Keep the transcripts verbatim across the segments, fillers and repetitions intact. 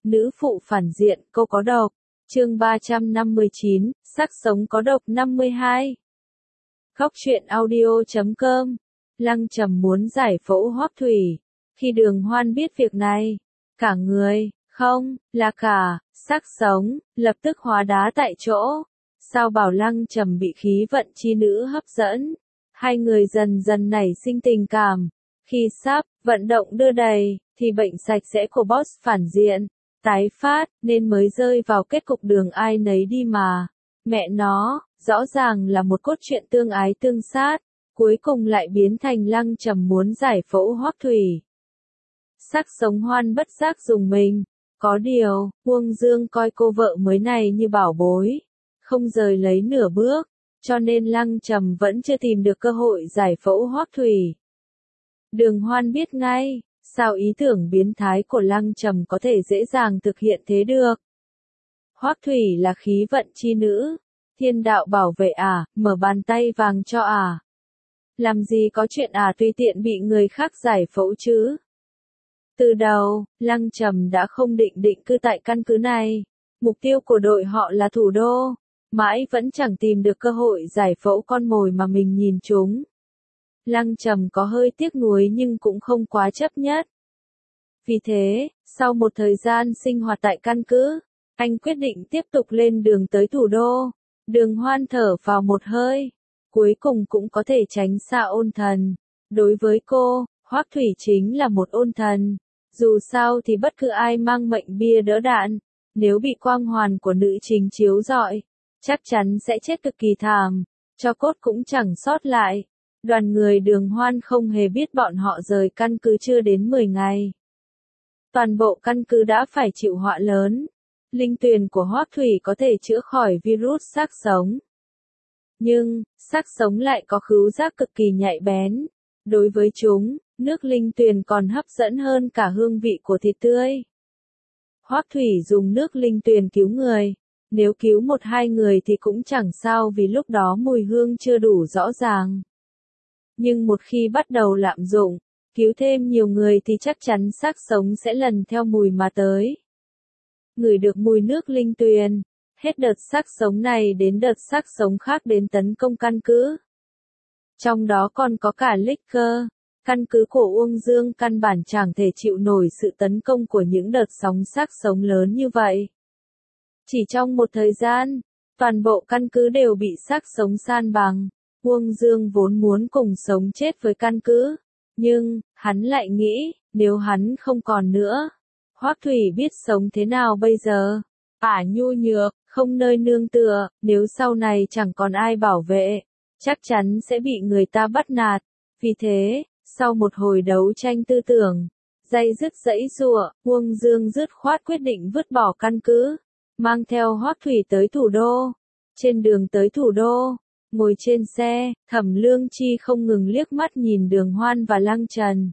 Nữ phụ phản diện, cô có độc. Chương ba trăm năm mươi chín, sắc sống có độc năm mươi hai. Góc truyện audio chấm com. Lăng Trầm muốn giải phẫu Hoắc Thủy. Khi Đường Hoan biết việc này, cả người, không, là cả, sắc sống, lập tức hóa đá tại chỗ. Sao bảo Lăng Trầm bị khí vận chi nữ hấp dẫn. Hai người dần dần nảy sinh tình cảm. Khi sắp, vận động đưa đầy, thì bệnh sạch sẽ của boss phản diện, tái phát, nên mới rơi vào kết cục đường ai nấy đi mà. Mẹ nó, rõ ràng là một cốt truyện tương ái tương sát, cuối cùng lại biến thành Lăng Trầm muốn giải phẫu Hoắc Thủy. Sắc sống Hoan bất giác dùng mình, có điều, Uông Dương coi cô vợ mới này như bảo bối, không rời lấy nửa bước, cho nên Lăng Trầm vẫn chưa tìm được cơ hội giải phẫu Hoắc Thủy. Đường Hoan biết ngay, sao ý tưởng biến thái của Lăng Trầm có thể dễ dàng thực hiện thế được. Hoắc Thủy là khí vận chi nữ, thiên đạo bảo vệ à, mở bàn tay vàng cho à. Làm gì có chuyện à tùy tiện bị người khác giải phẫu chứ. Từ đầu, Lăng Trầm đã không định định cư tại căn cứ này, mục tiêu của đội họ là thủ đô, mãi vẫn chẳng tìm được cơ hội giải phẫu con mồi mà mình nhìn chúng. Lăng Trầm có hơi tiếc nuối nhưng cũng không quá chấp nhất. Vì thế, sau một thời gian sinh hoạt tại căn cứ, anh quyết định tiếp tục lên đường tới thủ đô. Đường Hoan thở vào một hơi, cuối cùng cũng có thể tránh xa ôn thần. Đối với cô, Hoắc Thủy chính là một ôn thần. Dù sao thì bất cứ ai mang mệnh bia đỡ đạn, nếu bị quang hoàn của nữ chính chiếu rọi, chắc chắn sẽ chết cực kỳ thảm, cho cốt cũng chẳng sót lại. Đoàn người Đường Hoan không hề biết bọn họ rời căn cứ chưa đến mười ngày. Toàn bộ căn cứ đã phải chịu họa lớn. Linh tuyền của Hoắc Thủy có thể chữa khỏi virus xác sống. Nhưng, xác sống lại có khứu giác cực kỳ nhạy bén. Đối với chúng, nước linh tuyền còn hấp dẫn hơn cả hương vị của thịt tươi. Hoắc Thủy dùng nước linh tuyền cứu người. Nếu cứu một hai người thì cũng chẳng sao vì lúc đó mùi hương chưa đủ rõ ràng. Nhưng một khi bắt đầu lạm dụng, cứu thêm nhiều người thì chắc chắn xác sống sẽ lần theo mùi mà tới. Ngửi được mùi nước linh tuyền, hết đợt xác sống này đến đợt xác sống khác đến tấn công căn cứ. Trong đó còn có cả Licker, căn cứ của Uông Dương căn bản chẳng thể chịu nổi sự tấn công của những đợt sóng xác sống lớn như vậy. Chỉ trong một thời gian, toàn bộ căn cứ đều bị xác sống san bằng. Uông Dương vốn muốn cùng sống chết với căn cứ, nhưng, hắn lại nghĩ, nếu hắn không còn nữa, Hoắc Thủy biết sống thế nào bây giờ? Ả nhu nhược, không nơi nương tựa, nếu sau này chẳng còn ai bảo vệ, chắc chắn sẽ bị người ta bắt nạt. Vì thế, sau một hồi đấu tranh tư tưởng, day dứt dãy giụa, Uông Dương dứt khoát quyết định vứt bỏ căn cứ, mang theo Hoắc Thủy tới thủ đô. Trên đường tới thủ đô, ngồi trên xe, Thẩm Lương Chi không ngừng liếc mắt nhìn Đường Hoan và Lăng Trần.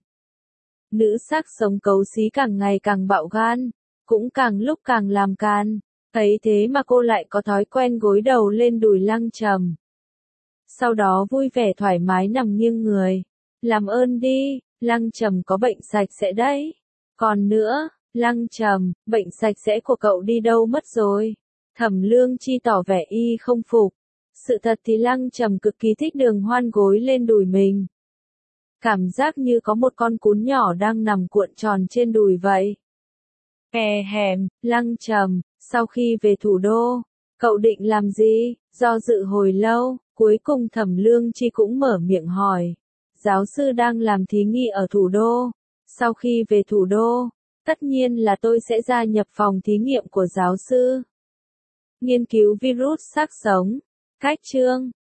Nữ xác sống cấu xí càng ngày càng bạo gan, cũng càng lúc càng làm can, thấy thế mà cô lại có thói quen gối đầu lên đùi Lăng Trầm. Sau đó vui vẻ thoải mái nằm nghiêng người. Làm ơn đi, Lăng Trầm có bệnh sạch sẽ đấy. Còn nữa, Lăng Trầm, bệnh sạch sẽ của cậu đi đâu mất rồi? Thẩm Lương Chi tỏ vẻ y không phục. Sự thật thì Lăng Trầm cực kỳ thích Đường Hoan gối lên đùi mình. Cảm giác như có một con cún nhỏ đang nằm cuộn tròn trên đùi vậy. E hèm, Lăng Trầm, sau khi về thủ đô, cậu định làm gì? Do dự hồi lâu, cuối cùng Thẩm Lương Chi cũng mở miệng hỏi. Giáo sư đang làm thí nghiệm ở thủ đô. Sau khi về thủ đô, tất nhiên là tôi sẽ gia nhập phòng thí nghiệm của giáo sư. Nghiên cứu virus xác sống. Cách chương